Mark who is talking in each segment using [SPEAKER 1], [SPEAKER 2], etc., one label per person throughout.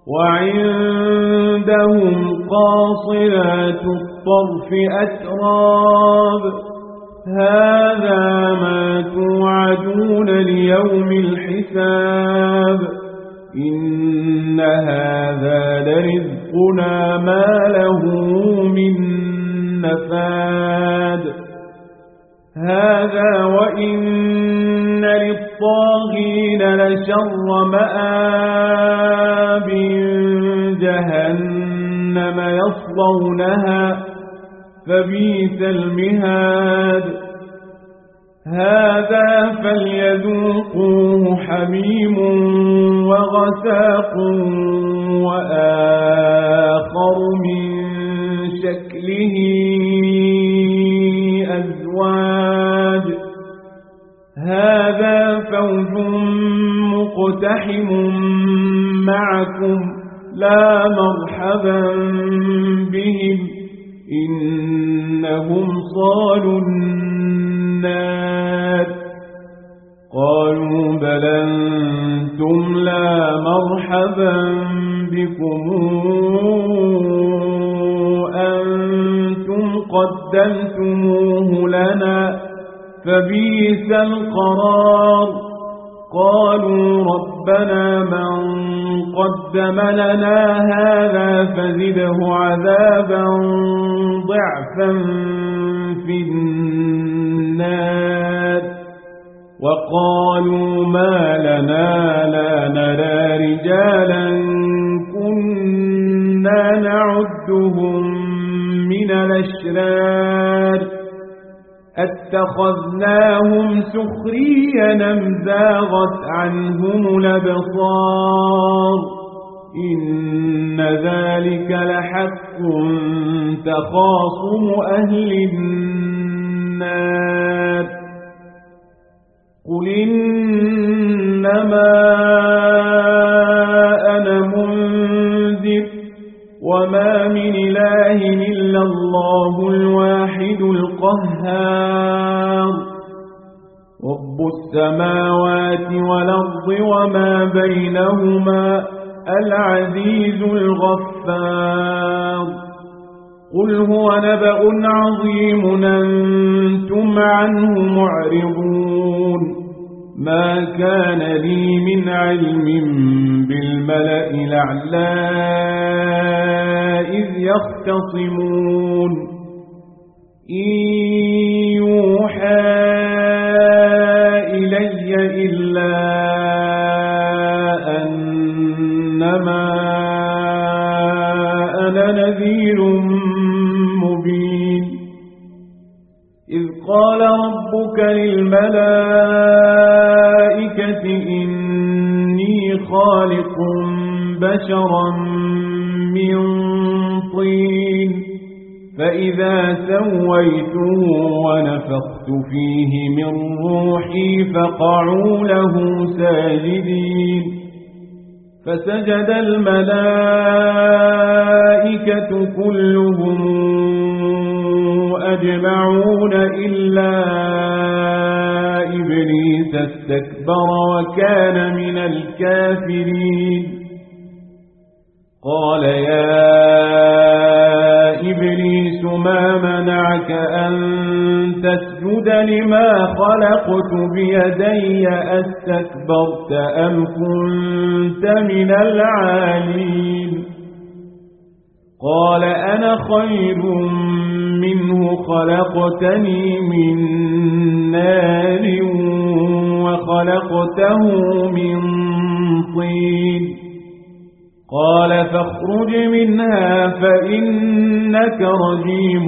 [SPEAKER 1] وعندهم قاصرات الطرف أتراب هذا ما توعدون ليوم الحساب إن هذا لرزقنا ما له من نفاد هذا وإن للطاغين لشر مآب جهنم يصلونها فبئس المهاد هذا فليذوقوه حميم وغساق وآخر من شكله أزواج هذا فوج مقتحم معكم لا مرحبا بهم إنهم صالوا النار قالوا بل أنتم لا مرحبا بكم أنتم قدمتموه لنا فبئس القرار قالوا ربنا من قدم لنا هذا فزده عذابا ضعفا في النار وقالوا ما لنا لا نرى رجالا كنا نعدهم من الأشرار اتخذناهم سخريا أم زاغت عنهم الأبصار إن ذلك لحق تخاصم أهل النار قل إنما أنا منذر وما من إله إلا الله الواحد القهار رب السماوات والأرض وما بينهما العزيز الغفار قل هو نبأ عظيم أنتم عنه معرضون ما كان لي من علم بالملأ الأعلى إذ يختصمون إن يوحى إلي إلا أنما أنا نذير مبين إذ قال ربك للملائكة إني خالق بشرا من طين فإذا سويته ونفخت فيه من روحي فقعوا له ساجدين فسجد الملائكة كلهم أجمعون إلا إبليس استكبر وكان من الكافرين قال يا إبليس ما منعك أن تسجد لما خلقت بيدي أستكبرت أم كنت من العالين قال أنا خير منه خلقتني من نار وخلقته من طين قال فاخرج منها فإنك رجيم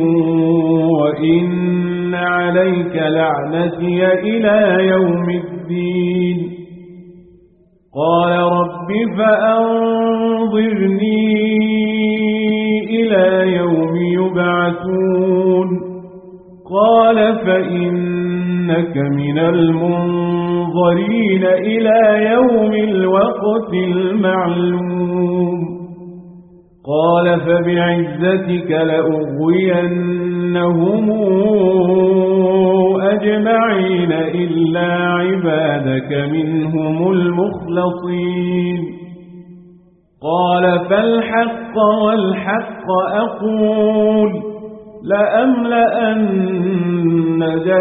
[SPEAKER 1] وإن عليك لعنتي إلى يوم الدين قال رب فأنظرني إلى يوم يبعثون قال فإنك من المنظرين إلى يوم الوقت المعلوم قال فبعزتك لأغوينهم أجمعين إلا عبادك منهم المخلصين قال فالحق والحق أقول لأملأن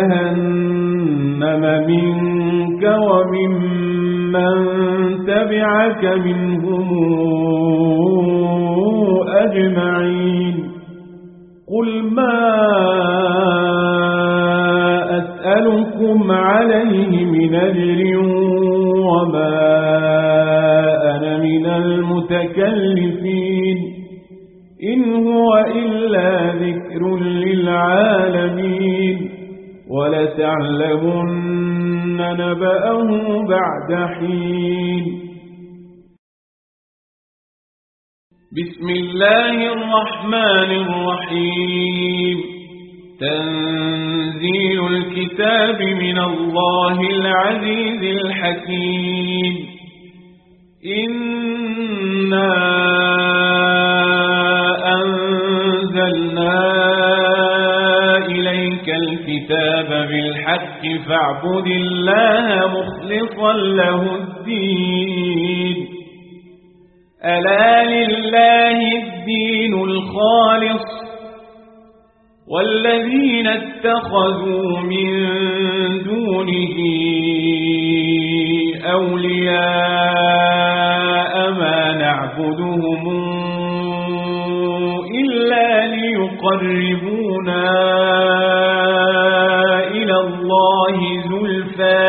[SPEAKER 1] جهنم منك وممن تبعك منهم أجمعين قل ما أسألكم عليه من أجر وما أنا من المتكلفين إن هو إلا ذكر للعالمين ولتعلمن نبأه بعد حين بسم الله الرحمن الرحيم تنزيل الكتاب من الله العزيز الحكيم إنا أنزلنا إليك الكتاب بالحق فاعبد الله مخلصا له الدين ألا لله الدين الخالص والذين اتخذوا من دونه أولياء ما نعبدهم إلا ليقربونا إلى الله زلفى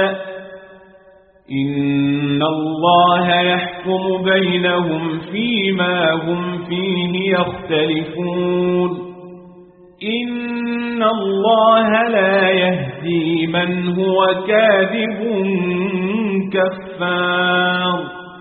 [SPEAKER 1] إن الله يحكم بينهم فيما هم فيه يختلفون إن الله لا يهدي من هو كاذب كفار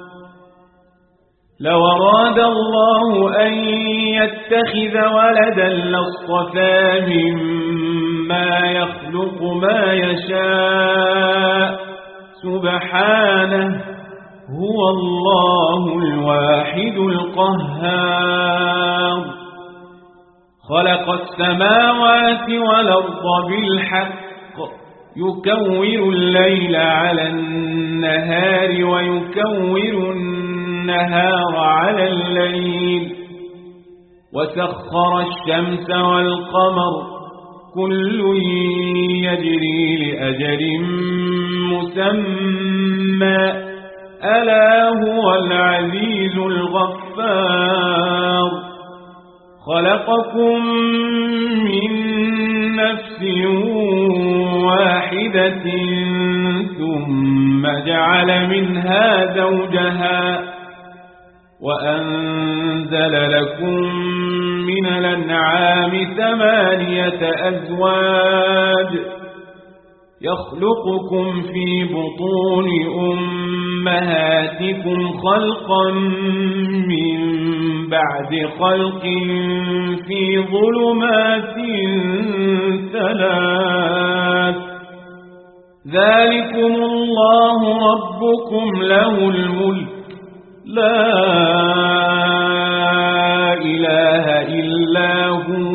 [SPEAKER 1] لو أراد الله أن يتخذ ولدا لاصطفى مما يخلق ما يشاء سبحانه هو الله الواحد القهار خلق السماوات والأرض بالحق يكور الليل على النهار ويكور النهار على الليل وسخر الشمس والقمر كل يجري لأجل مسمى ألا هو العزيز الغفار خلقكم من نفس واحدة ثم جعل منها زوجها وأنزل لكم من الأنعام 8 أزواج يخلقكم في بطون أمهاتكم خلقا من بعد خلق في ظلمات 3 ذلكم الله ربكم له الملك لا إله إلا هو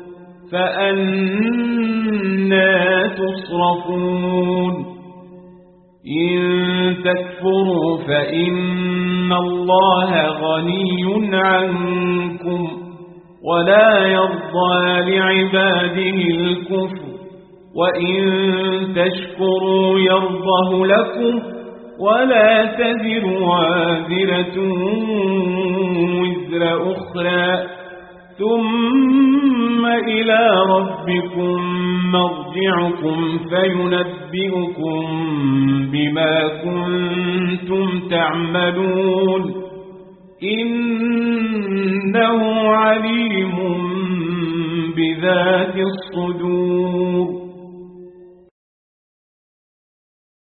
[SPEAKER 1] فأنى تصرفون إن تكفروا فإن الله غني عنكم ولا يرضى لعباده الكفر وإن تشكروا يرضه لكم ولا تزر وازرة وزر أخرى ثم إلى ربكم مرجعكم فينبئكم بما كنتم تعملون إنه عليم بذات الصدور